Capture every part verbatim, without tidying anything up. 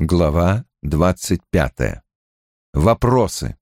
Глава двадцать пятая. Вопросы.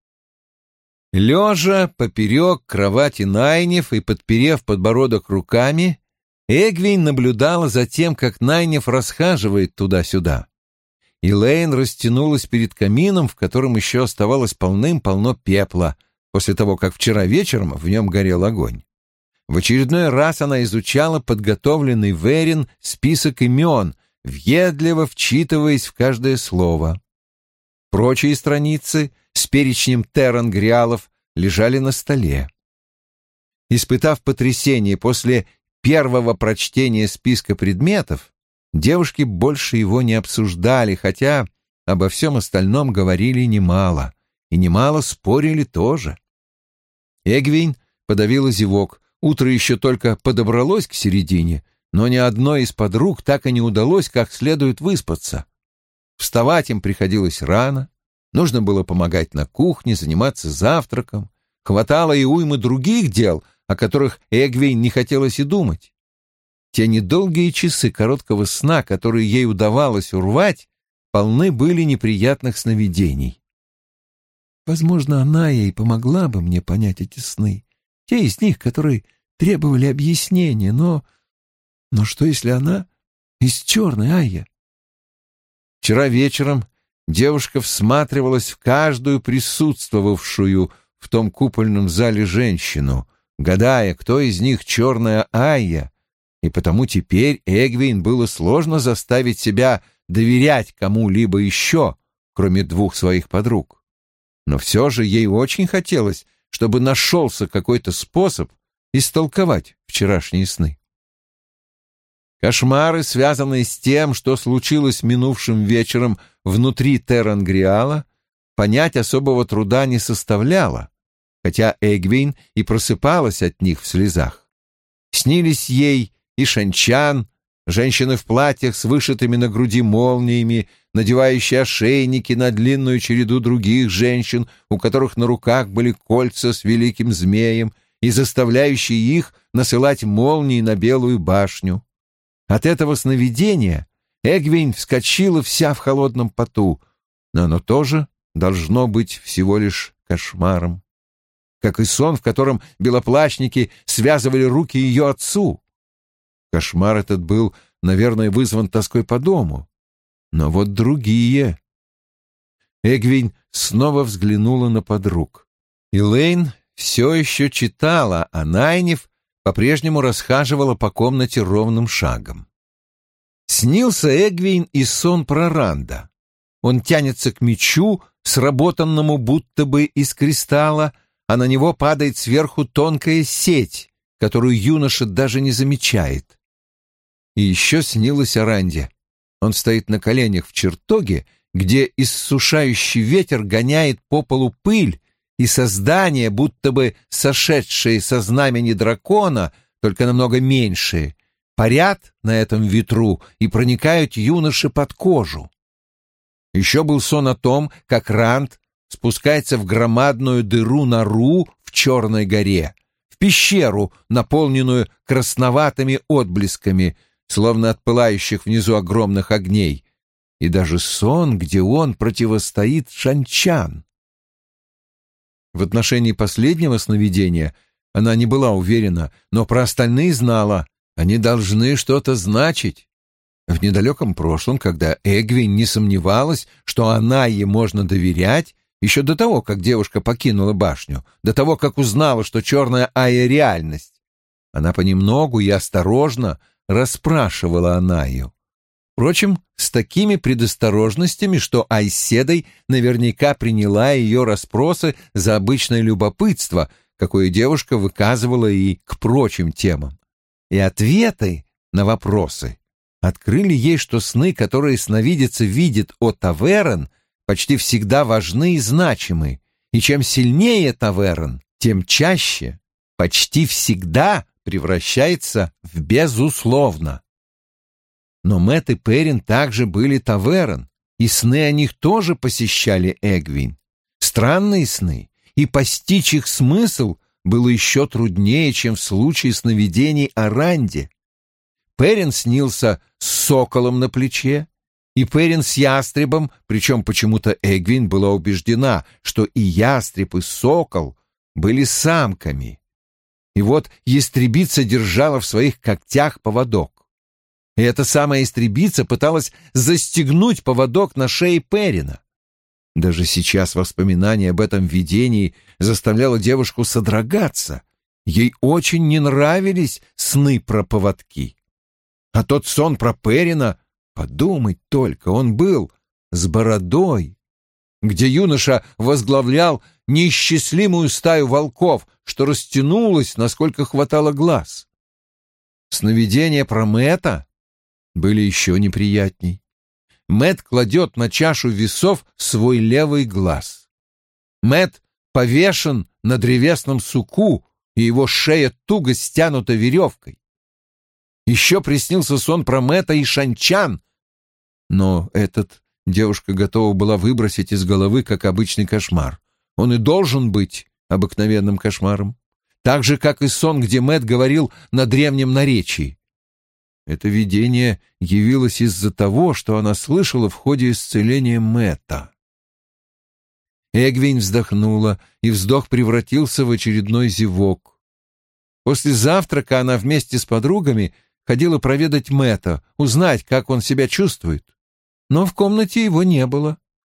Лежа поперек кровати Найниф и подперев подбородок руками, Эгвин наблюдала за тем, как Найниф расхаживает туда-сюда. Элейн растянулась перед камином, в котором еще оставалось полным-полно пепла, после того, как вчера вечером в нем горел огонь. В очередной раз она изучала подготовленный Верин список имен, въедливо вчитываясь в каждое слово. Прочие страницы с перечнем террангриалов лежали на столе. Испытав потрясение после первого прочтения списка предметов, девушки больше его не обсуждали, хотя обо всем остальном говорили немало, и немало спорили тоже. Эгвин подавила зевок. Утро еще только подобралось к середине, но ни одной из подруг так и не удалось как следует выспаться. Вставать им приходилось рано, нужно было помогать на кухне, заниматься завтраком, хватало и уймы других дел, о которых Эгвин не хотелось и думать. Те недолгие часы короткого сна, которые ей удавалось урвать, полны были неприятных сновидений. Возможно, она ей помогла бы мне понять эти сны, те из них, которые требовали объяснения, но... Но что, если она из черной Айя? Вчера вечером девушка всматривалась в каждую присутствовавшую в том купольном зале женщину, гадая, кто из них черная Айя, и потому теперь Эгвин было сложно заставить себя доверять кому-либо еще, кроме двух своих подруг. Но все же ей очень хотелось, чтобы нашелся какой-то способ истолковать вчерашние сны. Кошмары, связанные с тем, что случилось минувшим вечером внутри Террангриала, понять особого труда не составляло, хотя Эгвин и просыпалась от них в слезах. Снились ей и Шанчан, женщины в платьях с вышитыми на груди молниями, надевающие ошейники на длинную череду других женщин, у которых на руках были кольца с великим змеем, и заставляющие их насылать молнии на Белую башню. От этого сновидения Эгвин вскочила вся в холодном поту, но оно тоже должно быть всего лишь кошмаром. Как и сон, в котором белоплащники связывали руки ее отцу. Кошмар этот был, наверное, вызван тоской по дому. Но вот другие... Эгвин снова взглянула на подруг. Элейн все еще читала, а Найниф по-прежнему расхаживала по комнате ровным шагом. Снился Эгвин и сон про Ранда. Он тянется к мечу, сработанному будто бы из кристалла, а на него падает сверху тонкая сеть, которую юноша даже не замечает. И еще снилось о Ранде. Он стоит на коленях в чертоге, где иссушающий ветер гоняет по полу пыль, и создания, будто бы сошедшие со знамени дракона, только намного меньшие, парят на этом ветру и проникают юноше под кожу. Еще был сон о том, как Ранд спускается в громадную дыру-нору в Черной горе, в пещеру, наполненную красноватыми отблесками, словно от пылающих внизу огромных огней, и даже сон, где он противостоит Шанчан. В отношении последнего сновидения она не была уверена, но про остальные знала, они должны что-то значить. В недалеком прошлом, когда Эгвин не сомневалась, что она ей можно доверять, еще до того, как девушка покинула башню, до того, как узнала, что черная Айя — реальность, она понемногу и осторожно расспрашивала Анайю. Впрочем, с такими предосторожностями, что Айседой наверняка приняла ее расспросы за обычное любопытство, какое девушка выказывала и к прочим темам. И ответы на вопросы открыли ей, что сны, которые сновидица видит о Таверн, почти всегда важны и значимы, и чем сильнее Таверн, тем чаще, почти всегда превращается в безусловно. Но Мэтт и Перин также были Таверн, и сны о них тоже посещали Эгвин. Странные сны, и постичь их смысл было еще труднее, чем в случае сновидений о Ранде. Перин снился с соколом на плече, и Перин с ястребом, причем почему-то Эгвин была убеждена, что и ястреб, и сокол были самками. И вот ястребица держала в своих когтях поводок. И эта самая ястребица пыталась застегнуть поводок на шее Перина. Даже сейчас воспоминание об этом видении заставляло девушку содрогаться. Ей очень не нравились сны про поводки. А тот сон про Перина, подумать только, он был с бородой, где юноша возглавлял неисчислимую стаю волков, что растянулась, насколько хватало глаз. Сновидения про Мэтта были еще неприятней. Мэтт кладет на чашу весов свой левый глаз. Мэтт повешен на древесном суку, и его шея туго стянута веревкой. Еще приснился сон про Мэтта и Шанчан, но этот девушка готова была выбросить из головы как обычный кошмар. Он и должен быть обыкновенным кошмаром, так же, как и сон, где Мэтт говорил на древнем наречии. Это видение явилось из-за того, что она слышала в ходе исцеления Мэтта. Эгвин вздохнула, и вздох превратился в очередной зевок. После завтрака она вместе с подругами ходила проведать Мэтта, узнать, как он себя чувствует. Но в комнате его не было.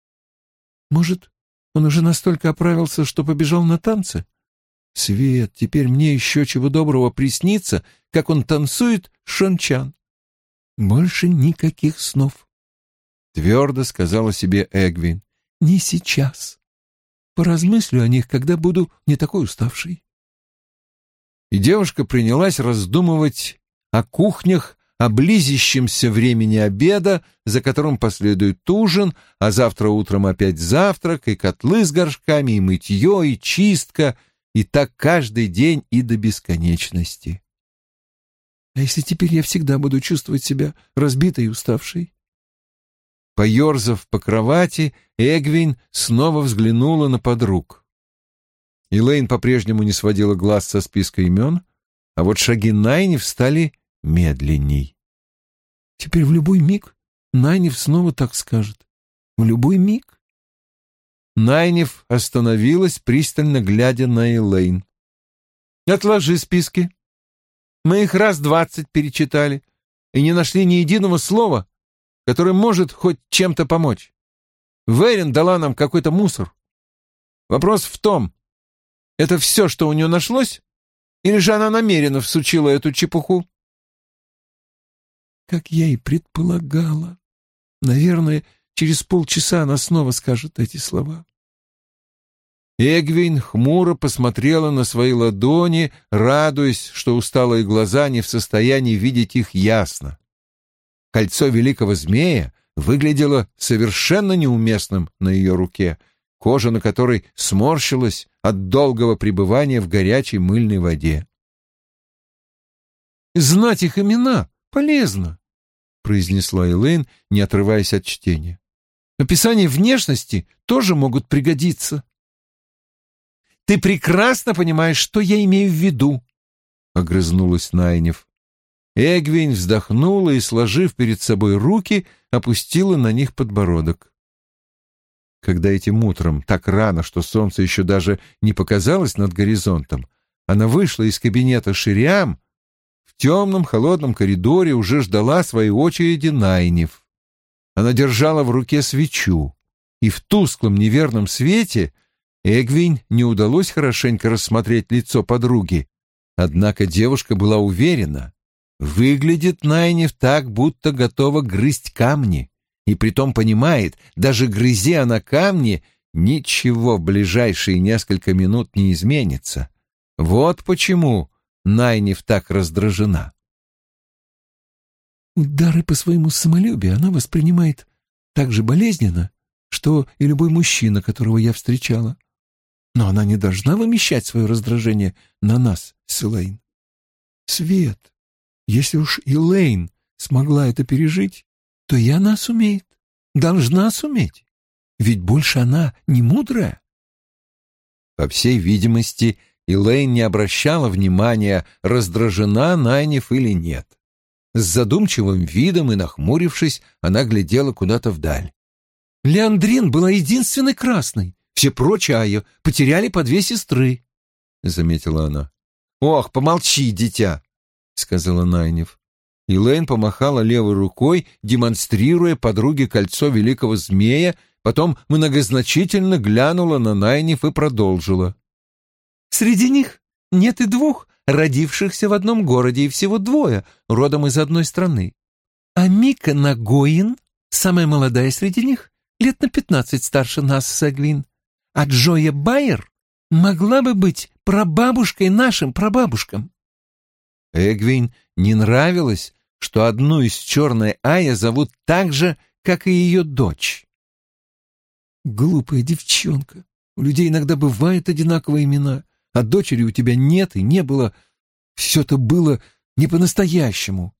Может, он уже настолько оправился, что побежал на танцы? Свет, теперь мне еще чего доброго приснится, как он танцует Шанчан. Больше никаких снов. Твердо сказала себе Эгвин. Не сейчас. Поразмыслю о них, когда буду не такой уставшей. И девушка принялась раздумывать о кухнях, о близящемся времени обеда, за которым последует ужин, а завтра утром опять завтрак, и котлы с горшками, и мытье, и чистка, и так каждый день и до бесконечности. А если теперь я всегда буду чувствовать себя разбитой и уставшей? Поерзав по кровати, Эгвин снова взглянула на подруг. Элейн по-прежнему не сводила глаз со списка имен, а вот шаги Найниф стали медленней. Теперь в любой миг Найниф снова так скажет. В любой миг. Найниф остановилась, пристально глядя на Элейн. «Отложи списки. Мы их раз двадцать перечитали и не нашли ни единого слова, которое может хоть чем-то помочь. Верин дала нам какой-то мусор. Вопрос в том, это все, что у нее нашлось, или же она намеренно всучила эту чепуху?» Как я и предполагала. Наверное, через полчаса она снова скажет эти слова. Эгвин хмуро посмотрела на свои ладони, радуясь, что усталые глаза не в состоянии видеть их ясно. Кольцо великого змея выглядело совершенно неуместным на ее руке, кожа на которой сморщилась от долгого пребывания в горячей мыльной воде. «Знать их имена полезно», — произнесла Элейн, не отрываясь от чтения. «Описание внешности тоже могут пригодиться». «Ты прекрасно понимаешь, что я имею в виду», — огрызнулась Найниф. Эгвин вздохнула и, сложив перед собой руки, опустила на них подбородок. Когда этим утром, так рано, что солнце еще даже не показалось над горизонтом, она вышла из кабинета Шириам, в темном холодном коридоре уже ждала своей очереди Найниф. Она держала в руке свечу, и в тусклом неверном свете Эгвин не удалось хорошенько рассмотреть лицо подруги, однако девушка была уверена, выглядит Найниф так, будто готова грызть камни, и притом понимает, даже грызя она камни, ничего в ближайшие несколько минут не изменится. Вот почему Найниф так раздражена. Удары по своему самолюбию она воспринимает так же болезненно, что и любой мужчина, которого я встречала. Но она не должна вымещать свое раздражение на нас с Элейн. Свет, если уж Элейн смогла это пережить, то и она сумеет, должна суметь, ведь больше она не мудрая. По всей видимости, Элейн не обращала внимания, раздражена Найниф или нет. С задумчивым видом и нахмурившись, она глядела куда-то вдаль. «Леандрин была единственной красной. Все прочие Айо потеряли по две сестры», — заметила она. «Ох, помолчи, дитя», — сказала Найниф. Элейн помахала левой рукой, демонстрируя подруге кольцо великого змея, потом многозначительно глянула на Найниф и продолжила. «Среди них нет и двух, родившихся в одном городе, и всего двое, родом из одной страны. А Мика Нагоин, самая молодая среди них, лет на пятнадцать старше нас с Эгвин, а Джоя Байер могла бы быть прабабушкой нашим прабабушкам». Эгвин не нравилось, что одну из черной Айя зовут так же, как и ее дочь. «Глупая девчонка. У людей иногда бывают одинаковые имена, а дочери у тебя нет и не было. Все это было не по-настоящему».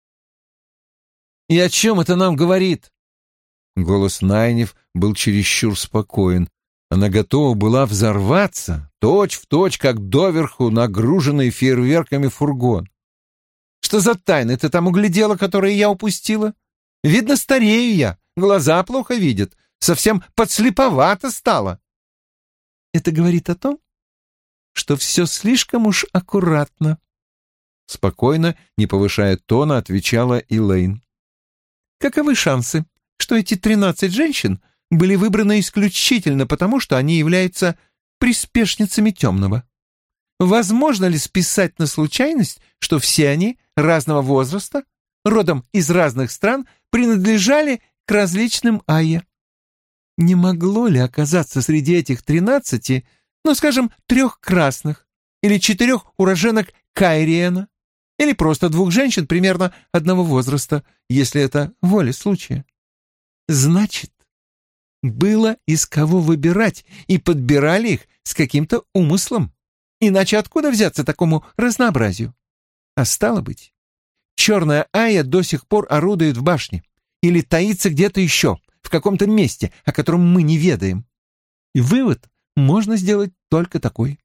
«И о чем это нам говорит?» Голос Найниф был чересчур спокоен. Она готова была взорваться, точь-в-точь, как доверху нагруженный фейерверками фургон. «Что за тайны ты там углядела, которые я упустила? Видно, старею я, глаза плохо видят, совсем подслеповато стало». «Это говорит о том, что все слишком уж аккуратно», — спокойно, не повышая тона, отвечала Элейн. «Каковы шансы, что эти тринадцать женщин были выбраны исключительно потому, что они являются приспешницами темного? Возможно ли списать на случайность, что все они разного возраста, родом из разных стран, принадлежали к различным айя? Не могло ли оказаться среди этих тринадцати, ну, скажем, трех красных или четырех уроженок Кайриена, или просто двух женщин примерно одного возраста, если это воля случая? Значит, было из кого выбирать, и подбирали их с каким-то умыслом. Иначе откуда взяться такому разнообразию? А стало быть, черная Айя до сих пор орудует в башне или таится где-то еще, в каком-то месте, о котором мы не ведаем. И вывод можно сделать только такой».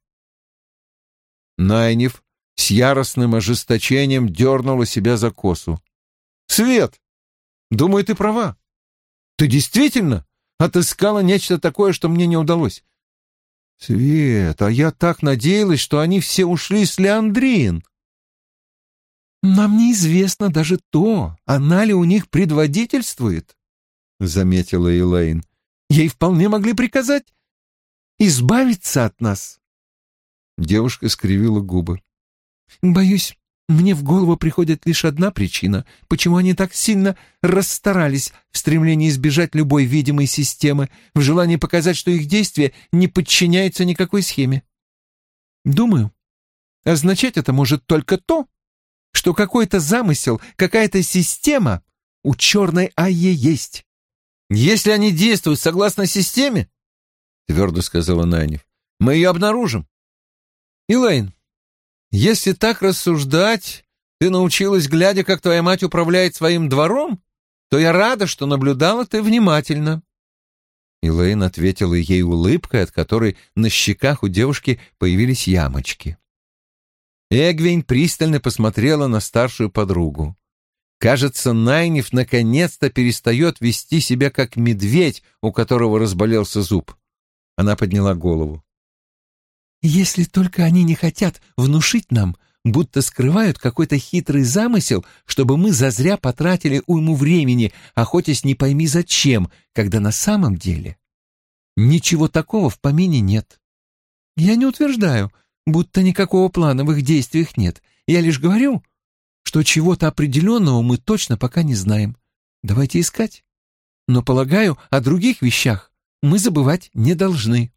Найниф с яростным ожесточением дернула себя за косу. «Свет, думаю, ты права. Ты действительно отыскала нечто такое, что мне не удалось. Свет, а я так надеялась, что они все ушли с Леандрин». «Нам неизвестно даже то, она ли у них предводительствует», — заметила Элейн. «Ей вполне могли приказать избавиться от нас». Девушка скривила губы. «Боюсь, мне в голову приходит лишь одна причина, почему они так сильно расстарались в стремлении избежать любой видимой системы, в желании показать, что их действия не подчиняются никакой схеме. Думаю, означать это может только то, что какой-то замысел, какая-то система у черной Айи есть». «Если они действуют согласно системе, — твердо сказала Найниф, — мы ее обнаружим. Элейн, если так рассуждать, ты научилась, глядя, как твоя мать управляет своим двором, то я рада, что наблюдала ты внимательно». Элейн ответила ей улыбкой, от которой на щеках у девушки появились ямочки. Эгвин пристально посмотрела на старшую подругу. Кажется, Найниф наконец-то перестает вести себя как медведь, у которого разболелся зуб. Она подняла голову. «Если только они не хотят внушить нам, будто скрывают какой-то хитрый замысел, чтобы мы зазря потратили уйму времени, охотясь не пойми зачем, когда на самом деле ничего такого в помине нет. Я не утверждаю, будто никакого плана в их действиях нет. Я лишь говорю, что чего-то определенного мы точно пока не знаем. Давайте искать. Но, полагаю, о других вещах мы забывать не должны».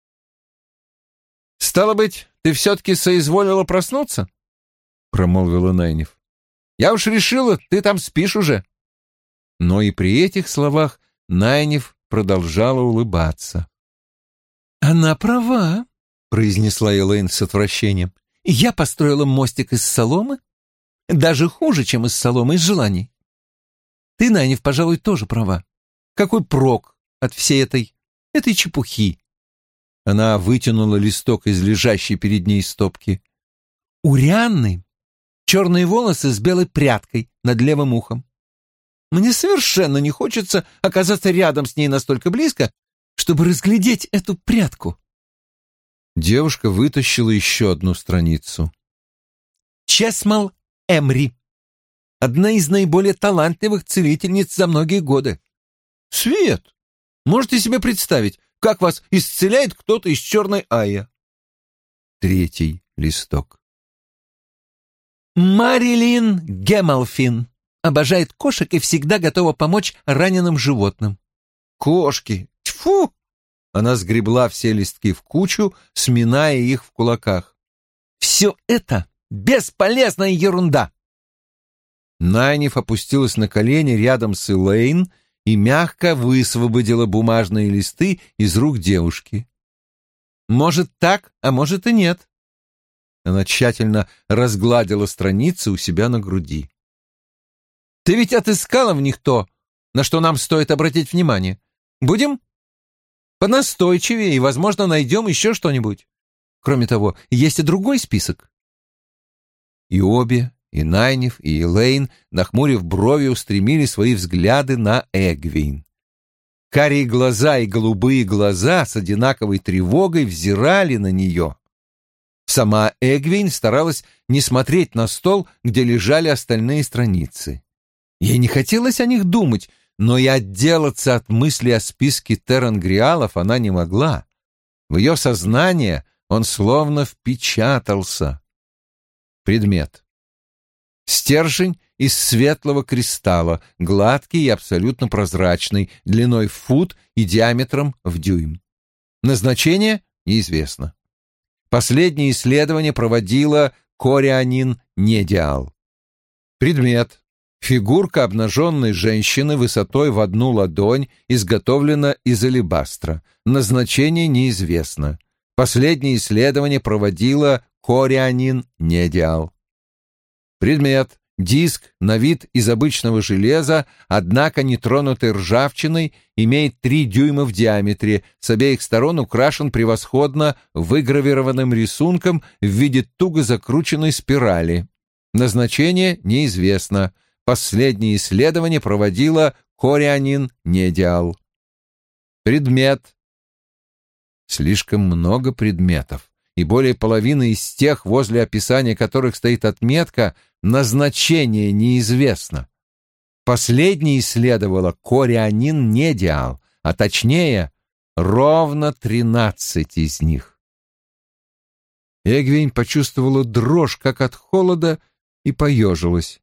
«Стало быть, ты все-таки соизволила проснуться?» — промолвила Найниф. «Я уж решила, ты там спишь уже». Но и при этих словах Найниф продолжала улыбаться. «Она права», — произнесла Элейн с отвращением. «Я построила мостик из соломы, даже хуже, чем из соломы, из желаний. Ты, Найниф, пожалуй, тоже права. Какой прок от всей этой, этой чепухи?» Она вытянула листок из лежащей перед ней стопки. «У Рианны черные волосы с белой прядкой над левым ухом. Мне совершенно не хочется оказаться рядом с ней настолько близко, чтобы разглядеть эту прядку. Девушка вытащила еще одну страницу. Чесмал Эмри. Одна из наиболее талантливых целительниц за многие годы. Свет! Можете себе представить, как вас исцеляет кто-то из черной Айя? Третий листок. Марилин Гемалфин. Обожает кошек и всегда готова помочь раненым животным. Кошки! Тьфу! Она сгребла все листки в кучу, сминая их в кулаках. Все это бесполезная ерунда. Найниф опустилась на колени рядом с Элейн и мягко высвободила бумажные листы из рук девушки. Может так, а может и нет. Она тщательно разгладила страницы у себя на груди. Ты ведь отыскала в них то, на что нам стоит обратить внимание. Будем понастойчивее и, возможно, найдем еще что-нибудь. Кроме того, есть и другой список. И обе, и Найниф, и Элейн, нахмурив брови, устремили свои взгляды на Эгвейн. Карие глаза и голубые глаза с одинаковой тревогой взирали на нее. Сама Эгвейн старалась не смотреть на стол, где лежали остальные страницы. Ей не хотелось о них думать, но и отделаться от мысли о списке терангриалов она не могла. В ее сознание он словно впечатался. Предмет. Стержень из светлого кристалла, гладкий и абсолютно прозрачный, длиной в фут и диаметром в дюйм. Назначение неизвестно. Последнее исследование проводила Корианин Недиал. Предмет. Фигурка обнаженной женщины высотой в одну ладонь, изготовлена из алебастра. Назначение неизвестно. Последнее исследование проводила Корианин Недиал. Предмет. Диск на вид из обычного железа, однако не тронутый ржавчиной, имеет три дюйма в диаметре, с обеих сторон украшен превосходно выгравированным рисунком в виде туго закрученной спирали. Назначение неизвестно. Последнее исследование проводила Корианин Недиал. Предмет. Слишком много предметов, и более половины из тех, возле описания которых стоит отметка, назначение неизвестно. Последнее исследовала Корианин Недиал, а точнее, ровно тринадцать из них. Эгвейн почувствовала дрожь, как от холода, и поежилась.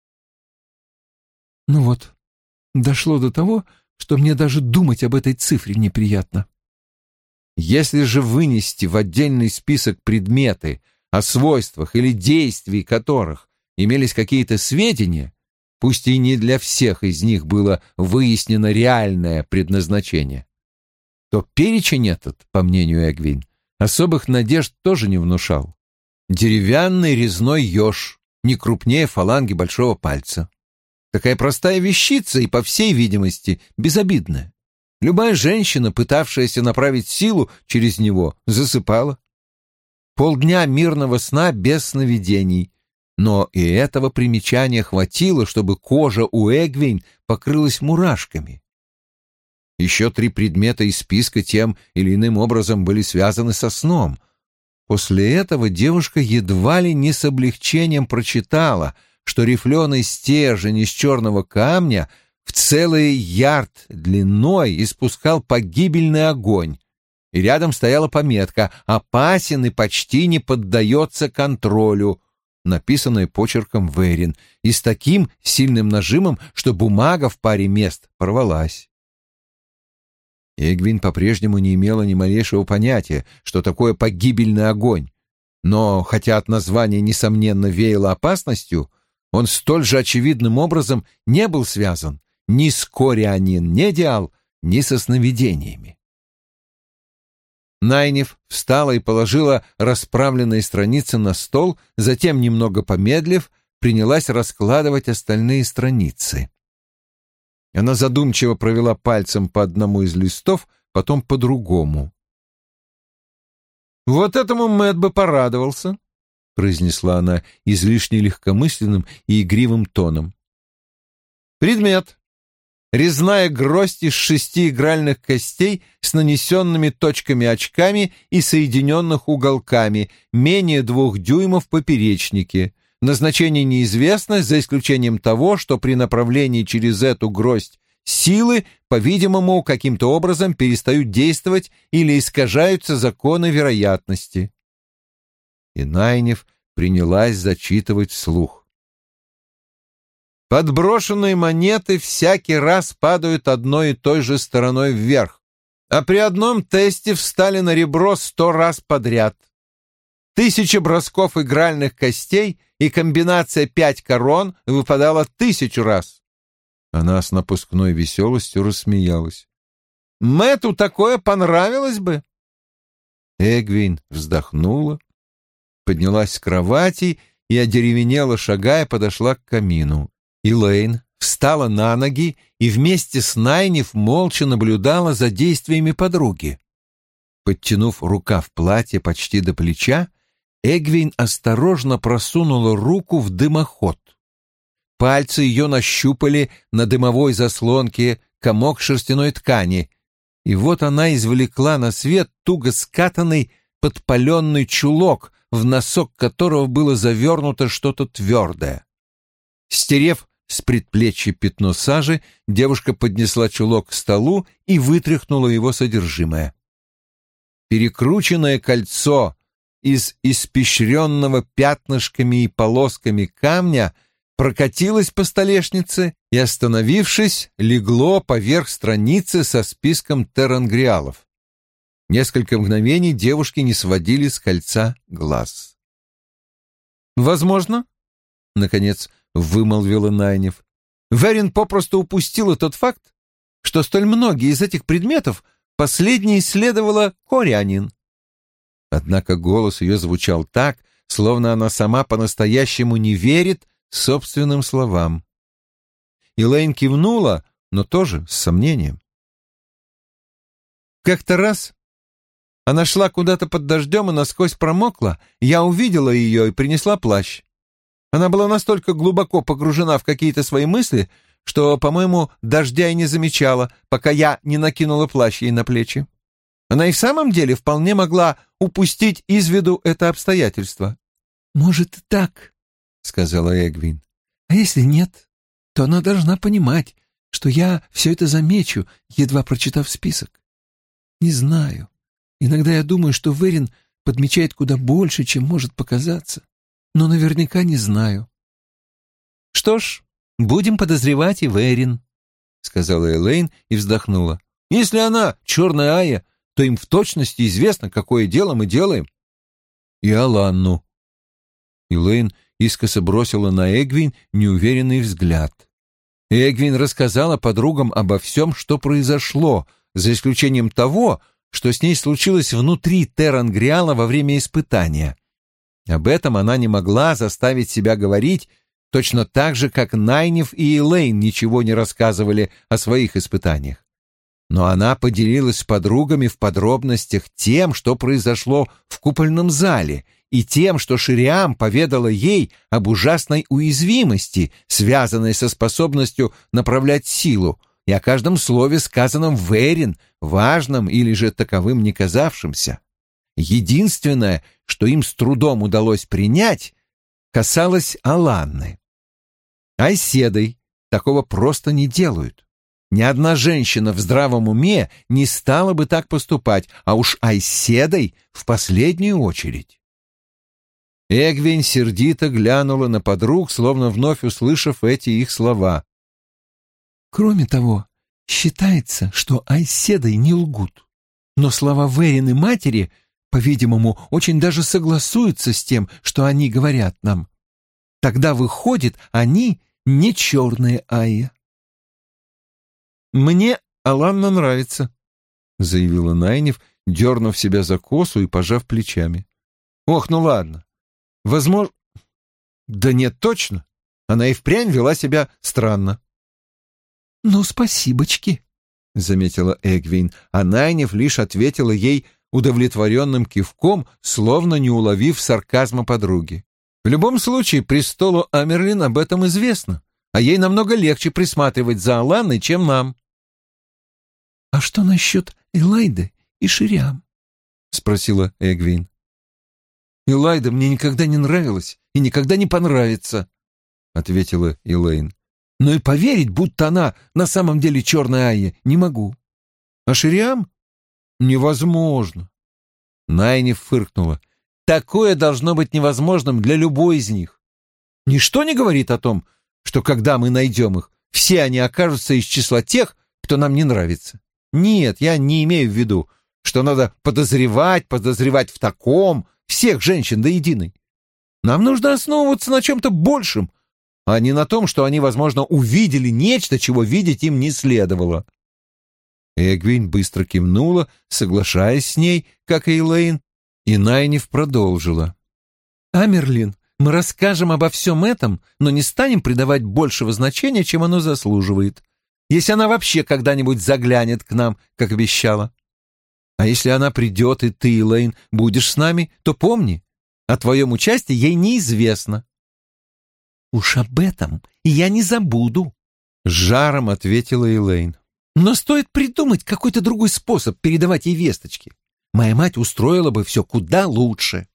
Ну вот, дошло до того, что мне даже думать об этой цифре неприятно. Если же вынести в отдельный список предметы, о свойствах или действии которых имелись какие-то сведения, пусть и не для всех из них было выяснено реальное предназначение, то перечень этот, по мнению Эгвейн, особых надежд тоже не внушал. Деревянный резной еж, не крупнее фаланги большого пальца. Такая простая вещица и, по всей видимости, безобидная. Любая женщина, пытавшаяся направить силу через него, засыпала. Полдня мирного сна без сновидений. Но и этого примечания хватило, чтобы кожа у Эгвейн покрылась мурашками. Еще три предмета из списка тем или иным образом были связаны со сном. После этого девушка едва ли не с облегчением прочитала, что рифленый стержень из черного камня в целый ярд длиной испускал погибельный огонь, и рядом стояла пометка «Опасен и почти не поддается контролю», написанная почерком Верин, и с таким сильным нажимом, что бумага в паре мест порвалась. Эгвин по-прежнему не имела ни малейшего понятия, что такое погибельный огонь, но, хотя от названия, несомненно, веяло опасностью, он столь же очевидным образом не был связан ни с Корианин Недиал, ни со сновидениями. Найниф встала и положила расправленные страницы на стол, затем, немного помедлив, принялась раскладывать остальные страницы. Она задумчиво провела пальцем по одному из листов, потом по другому. «Вот этому Мэтт бы порадовался», произнесла она излишне легкомысленным и игривым тоном. «Предмет. Резная гроздь из шести игральных костей с нанесенными точками-очками и соединенных уголками, менее двух дюймов в поперечнике. Назначение неизвестно, за исключением того, что при направлении через эту гроздь силы, по-видимому, каким-то образом перестают действовать или искажаются законы вероятности». И Найниф принялась зачитывать вслух. Подброшенные монеты всякий раз падают одной и той же стороной вверх, а при одном тесте встали на ребро сто раз подряд. Тысяча бросков игральных костей и комбинация пять корон выпадала тысячу раз. Она с напускной веселостью рассмеялась. «Мэтту такое понравилось бы!» Эгвин вздохнула, поднялась с кровати и, одеревенела шагая, подошла к камину. Элейн встала на ноги и вместе с Найниф молча наблюдала за действиями подруги. Подтянув рукав платья почти до плеча, Эгвин осторожно просунула руку в дымоход. Пальцы ее нащупали на дымовой заслонке комок шерстяной ткани, и вот она извлекла на свет туго скатанный подпаленный чулок, в носок которого было завернуто что-то твердое. Стерев с предплечья пятно сажи, девушка поднесла чулок к столу и вытряхнула его содержимое. Перекрученное кольцо из испещренного пятнышками и полосками камня прокатилось по столешнице и, остановившись, легло поверх страницы со списком терангриалов. Несколько мгновений девушки не сводили с кольца глаз. «Возможно, — наконец вымолвила Найниф, — Верин попросту упустила тот факт, что столь многие из этих предметов последней исследовала Корианин». Однако голос ее звучал так, словно она сама по-настоящему не верит собственным словам. Элейн кивнула, но тоже с сомнением. «Как-то раз она шла куда-то под дождем и насквозь промокла, я увидела ее и принесла плащ. Она была настолько глубоко погружена в какие-то свои мысли, что, по-моему, дождя и не замечала, пока я не накинула плащ ей на плечи. Она и в самом деле вполне могла упустить из виду это обстоятельство». «Может, и так», — сказала Эгвин. «А если нет, то она должна понимать, что я все это замечу, едва прочитав список. Не знаю. Иногда я думаю, что Верин подмечает куда больше, чем может показаться, но наверняка не знаю». «Что ж, будем подозревать и Верин», — сказала Элейн и вздохнула. «Если она черная Айя, то им в точности известно, какое дело мы делаем». «И Аланну». Элейн искоса бросила на Эгвин неуверенный взгляд. Эгвин рассказала подругам обо всем, что произошло, за исключением того, что с ней случилось внутри терангриала во время испытания. Об этом она не могла заставить себя говорить, точно так же, как Найниф и Элейн ничего не рассказывали о своих испытаниях. Но она поделилась с подругами в подробностях тем, что произошло в купольном зале, и тем, что Шириам поведала ей об ужасной уязвимости, связанной со способностью направлять силу, и о каждом слове, сказанном Верин, важном или же таковым не казавшимся. Единственное, что им с трудом удалось принять, касалось Аланны. Айседой такого просто не делают. Ни одна женщина в здравом уме не стала бы так поступать, а уж Айседой в последнюю очередь. Эгвин сердито глянула на подруг, словно вновь услышав эти их слова. «Кроме того, считается, что Айседой не лгут. Но слова Верин и матери, по-видимому, очень даже согласуются с тем, что они говорят нам. Тогда выходит, они не черные Айя». «Мне Аланна нравится», — заявила Найниф, дернув себя за косу и пожав плечами. «Ох, ну ладно. Возможно... Да нет, точно. Она и впрямь вела себя странно». «Ну, спасибочки», — заметила Эгвин, а Найниф лишь ответила ей удовлетворенным кивком, словно не уловив сарказма подруги. В любом случае, престолу Амерлин об этом известно, а ей намного легче присматривать за Аланной, чем нам. — А что насчет Элайды и Шириам? — спросила Эгвейн. — Элайда мне никогда не нравилась и никогда не понравится, — ответила Элейн. — Но и поверить, будто она на самом деле черная Айя, не могу. А Шириам? Невозможно. Найниф фыркнула. Такое должно быть невозможным для любой из них. Ничто не говорит о том, что когда мы найдем их, все они окажутся из числа тех, кто нам не нравится. Нет, я не имею в виду, что надо подозревать, подозревать в таком, всех женщин до единой. Нам нужно основываться на чем-то большем, а не на том, что они, возможно, увидели нечто, чего видеть им не следовало. Эгвин быстро кивнула, соглашаясь с ней, как и Элейн, и Найниф продолжила. «Амерлин, мы расскажем обо всем этом, но не станем придавать большего значения, чем оно заслуживает, если она вообще когда-нибудь заглянет к нам, как обещала. А если она придет, и ты, Элейн, будешь с нами, то помни, о твоем участии ей неизвестно». «Уж об этом и я не забуду», — с жаром ответила Элейн. «Но стоит придумать какой-то другой способ передавать ей весточки. Моя мать устроила бы все куда лучше».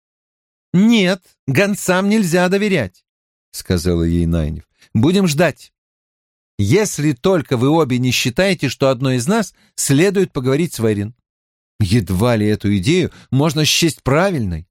«Нет, гонцам нельзя доверять», — сказала ей Найниф. «Будем ждать. Если только вы обе не считаете, что одной из нас следует поговорить с Верин. Едва ли эту идею можно счесть правильной».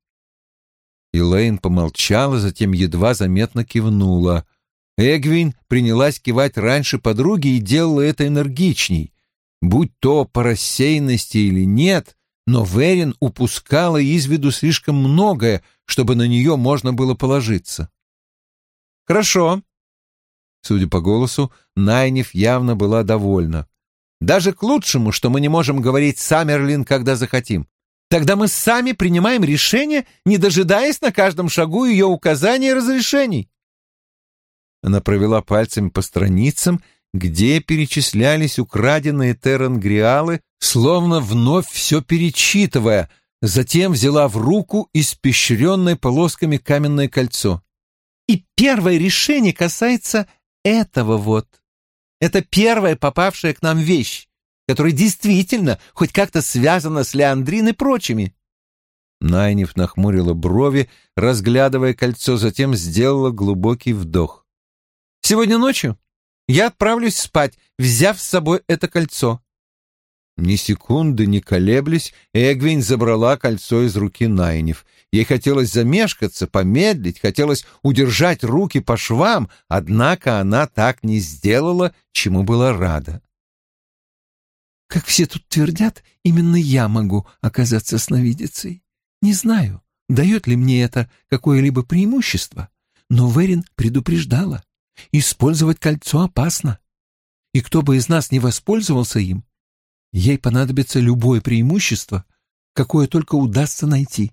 Элейн помолчала, затем едва заметно кивнула. Эгвин принялась кивать раньше подруги и делала это энергичней. Будь то по рассеянности или нет, но Верин упускала из виду слишком многое, чтобы на нее можно было положиться. «Хорошо». Судя по голосу, Найниф явно была довольна. «Даже к лучшему, что мы не можем говорить с Амерлин, когда захотим. Тогда мы сами принимаем решение, не дожидаясь на каждом шагу ее указаний и разрешений». Она провела пальцами по страницам, где перечислялись украденные Террангриалы, словно вновь все перечитывая, затем взяла в руку испещренное полосками каменное кольцо. «И первое решение касается этого вот. Это первая попавшая к нам вещь, которая действительно хоть как-то связана с Леандрин и прочими». Найниф нахмурила брови, разглядывая кольцо, затем сделала глубокий вдох. «Сегодня ночью я отправлюсь спать, взяв с собой это кольцо». Ни секунды не колеблясь, Эгвин забрала кольцо из руки Найниф. Ей хотелось замешкаться, помедлить, хотелось удержать руки по швам, однако она так не сделала, чему была рада. «Как все тут твердят, именно я могу оказаться сновидицей. Не знаю, дает ли мне это какое-либо преимущество, но Верин предупреждала. Использовать кольцо опасно. И кто бы из нас не воспользовался им, ей понадобится любое преимущество, какое только удастся найти».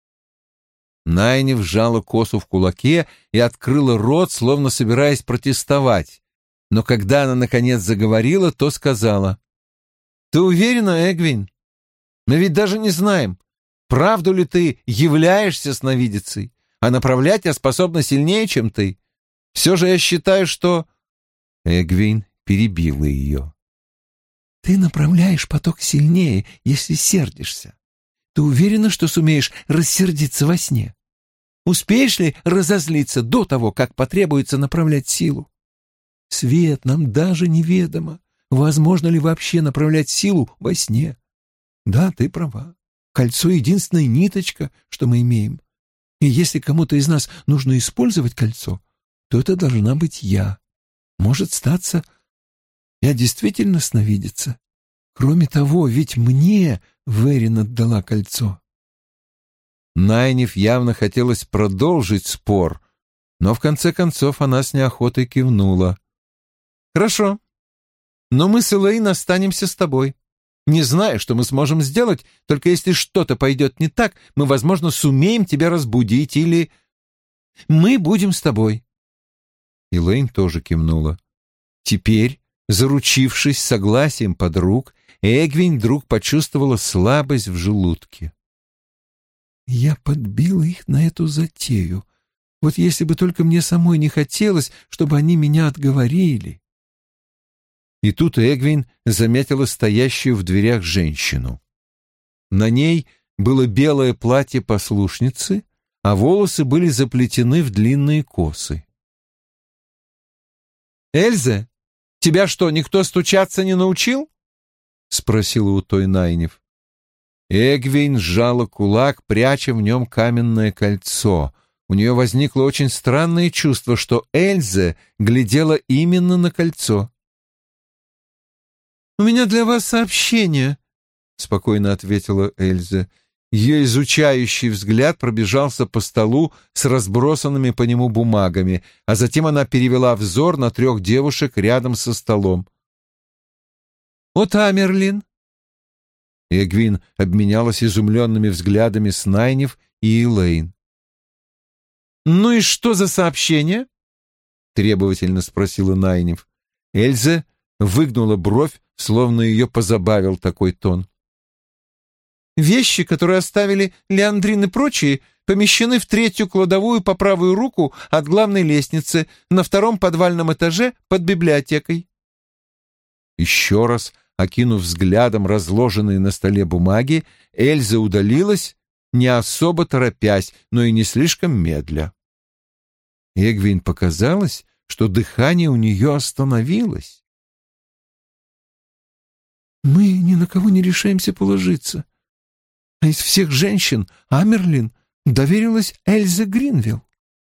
Найниф сжала косу в кулаке и открыла рот, словно собираясь протестовать. Но когда она, наконец, заговорила, то сказала: «Ты уверена, Эгвин? Мы ведь даже не знаем, правду ли ты являешься сновидицей, а направлять я способна сильнее, чем ты. Все же я считаю, что...» Эгвин перебила ее. «Ты направляешь поток сильнее, если сердишься. Ты уверена, что сумеешь рассердиться во сне? Успеешь ли разозлиться до того, как потребуется направлять силу? Свет нам даже неведомо, возможно ли вообще направлять силу во сне. Да, ты права. Кольцо — единственная ниточка, что мы имеем. И если кому-то из нас нужно использовать кольцо, то это должна быть я. Может статься, я действительно сновидица. Кроме того, ведь мне Верин отдала кольцо». Найниф явно хотелось продолжить спор, но в конце концов она с неохотой кивнула. «Хорошо, но мы с Элейн останемся с тобой. Не знаю, что мы сможем сделать, только если что-то пойдет не так, мы, возможно, сумеем тебя разбудить или... Мы будем с тобой». Элейн тоже кивнула. Теперь, заручившись согласием подруг, Эгвин вдруг почувствовала слабость в желудке. «Я подбила их на эту затею, Вот если бы только мне самой не хотелось, чтобы они меня отговорили». И тут Эгвин заметила стоящую в дверях женщину. На ней было белое платье послушницы, а волосы были заплетены в длинные косы. «Эльза, тебя что, никто стучаться не научил?» — спросила у той Найниф. Эгвин сжала кулак, пряча в нем каменное кольцо. У нее возникло очень странное чувство, что Эльза глядела именно на кольцо. «У меня для вас сообщение», — спокойно ответила Эльза. Ее изучающий взгляд пробежался по столу с разбросанными по нему бумагами, а затем она перевела взор на трех девушек рядом со столом. «От Амерлин». Эгвин обменялась изумленными взглядами с Найниф и Элейн. «Ну и что за сообщение?» — требовательно спросила Найниф. Эльза выгнула бровь, словно ее позабавил такой тон. «Вещи, которые оставили Леандрин и прочие, помещены в третью кладовую по правую руку от главной лестницы на втором подвальном этаже под библиотекой». Еще раз, окинув взглядом разложенные на столе бумаги, Эльза удалилась, не особо торопясь, но и не слишком медля. Эгвин показалось, что дыхание у нее остановилось. «Мы ни на кого не решаемся положиться. А из всех женщин Амерлин доверилась Эльзе Гринвилл».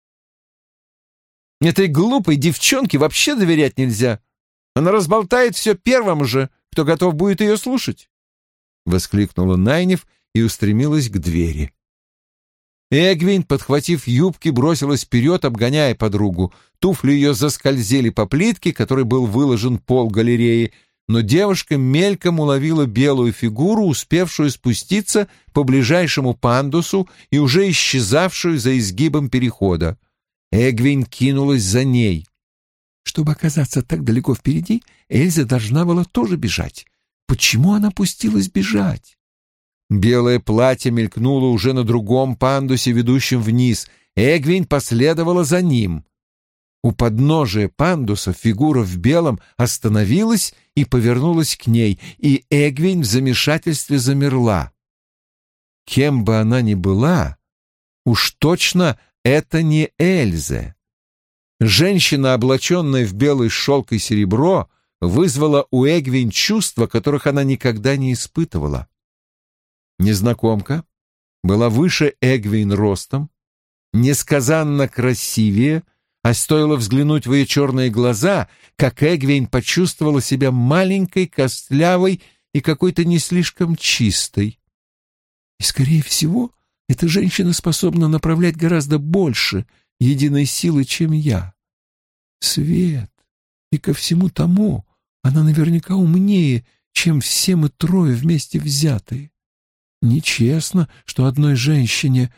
«Этой глупой девчонке вообще доверять нельзя. Она разболтает все первому же, кто готов будет ее слушать», — воскликнула Найниф и устремилась к двери. Эгвин, подхватив юбки, бросилась вперед, обгоняя подругу. Туфли ее заскользили по плитке, которой был выложен пол галереи, но девушка мельком уловила белую фигуру, успевшую спуститься по ближайшему пандусу и уже исчезавшую за изгибом перехода. Эгвин кинулась за ней. Чтобы оказаться так далеко впереди, Эльза должна была тоже бежать. Почему она пустилась бежать? Белое платье мелькнуло уже на другом пандусе, ведущем вниз. Эгвин последовала за ним. У подножия пандуса фигура в белом остановилась и повернулась к ней, и Эгвин в замешательстве замерла. Кем бы она ни была, уж точно это не Эльза. Женщина, облаченная в белый шелк и серебро, вызвала у Эгвин чувства, которых она никогда не испытывала. Незнакомка была выше Эгвин ростом, несказанно красивее, а стоило взглянуть в ее черные глаза, как Эгвин почувствовала себя маленькой, костлявой и какой-то не слишком чистой. И, скорее всего, эта женщина способна направлять гораздо больше единой силы, чем я. Свет. И ко всему тому она наверняка умнее, чем все мы трое вместе взятые. Нечестно, что одной женщине...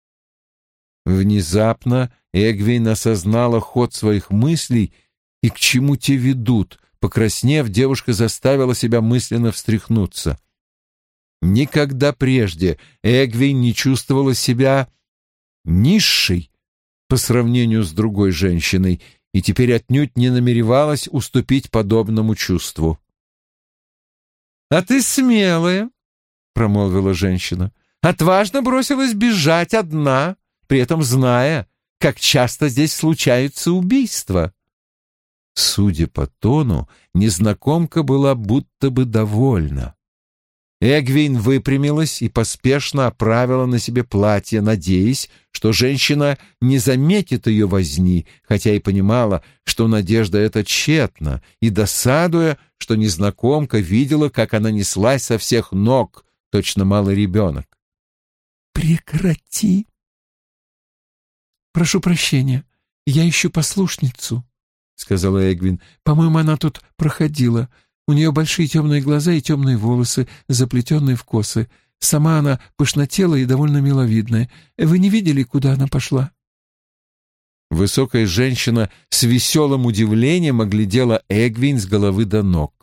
Внезапно Эгвин осознала ход своих мыслей и к чему те ведут. Покраснев, девушка заставила себя мысленно встряхнуться. Никогда прежде Эгвин не чувствовала себя низшей по сравнению с другой женщиной и теперь отнюдь не намеревалась уступить подобному чувству. «А ты смелая», — промолвила женщина. «Отважно бросилась бежать одна, при этом зная, как часто здесь случаются убийства». Судя по тону, незнакомка была будто бы довольна. Эгвин выпрямилась и поспешно оправила на себе платье, надеясь, что женщина не заметит ее возни, хотя и понимала, что надежда эта тщетна, и досадуя, что незнакомка видела, как она неслась со всех ног, точно малый ребенок. «Прекрати!» «Прошу прощения, я ищу послушницу», — сказала Эгвин. «По-моему, она тут проходила. У нее большие темные глаза и темные волосы, заплетенные в косы. Сама она пышнотелая и довольно миловидная. Вы не видели, куда она пошла?» Высокая женщина с веселым удивлением оглядела Эгвин с головы до ног.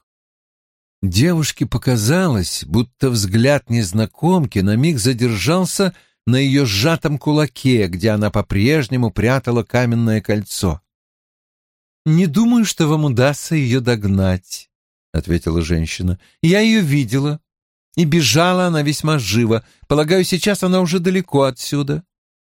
Девушке показалось, будто взгляд незнакомки на миг задержался на ее сжатом кулаке, где она по-прежнему прятала каменное кольцо. «Не думаю, что вам удастся ее догнать», — ответила женщина. «Я ее видела, и бежала она весьма живо. Полагаю, сейчас она уже далеко отсюда».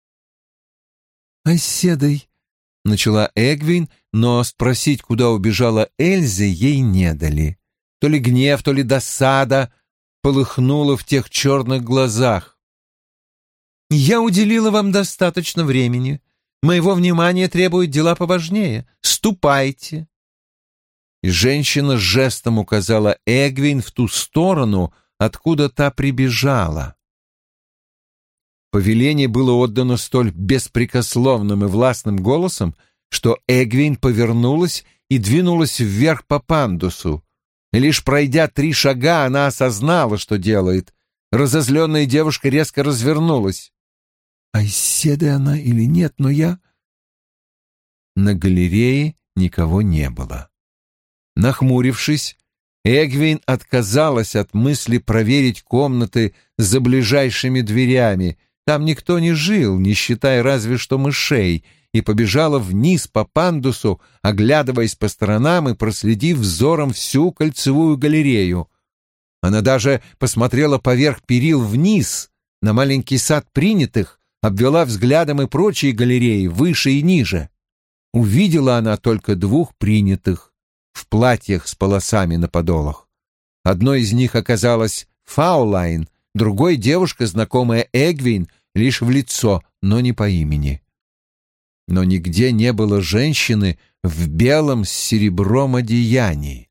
«Оседой», — начала Эгвин, но спросить, куда убежала Эльза, ей не дали. То ли гнев, то ли досада полыхнуло в тех черных глазах. «Я уделила вам достаточно времени. Моего внимания требуют дела поважнее. Ступайте». И женщина жестом указала Эгвин в ту сторону, откуда та прибежала. Повеление было отдано столь беспрекословным и властным голосом, что Эгвин повернулась и двинулась вверх по пандусу. И лишь пройдя три шага, она осознала, что делает. Разозленная девушка резко развернулась. «Айседа она или нет, но я...» На галерее никого не было. Нахмурившись, Эгвин отказалась от мысли проверить комнаты за ближайшими дверями. Там никто не жил, не считая разве что мышей, и побежала вниз по пандусу, оглядываясь по сторонам и проследив взором всю кольцевую галерею. Она даже посмотрела поверх перил вниз, на маленький сад принятых, обвела взглядом и прочие галереи, выше и ниже. Увидела она только двух принятых в платьях с полосами на подолах. Одной из них оказалась Фаулайн, другой — девушка, знакомая Эгвин лишь в лицо, но не по имени. Но нигде не было женщины в белом с серебром одеянии.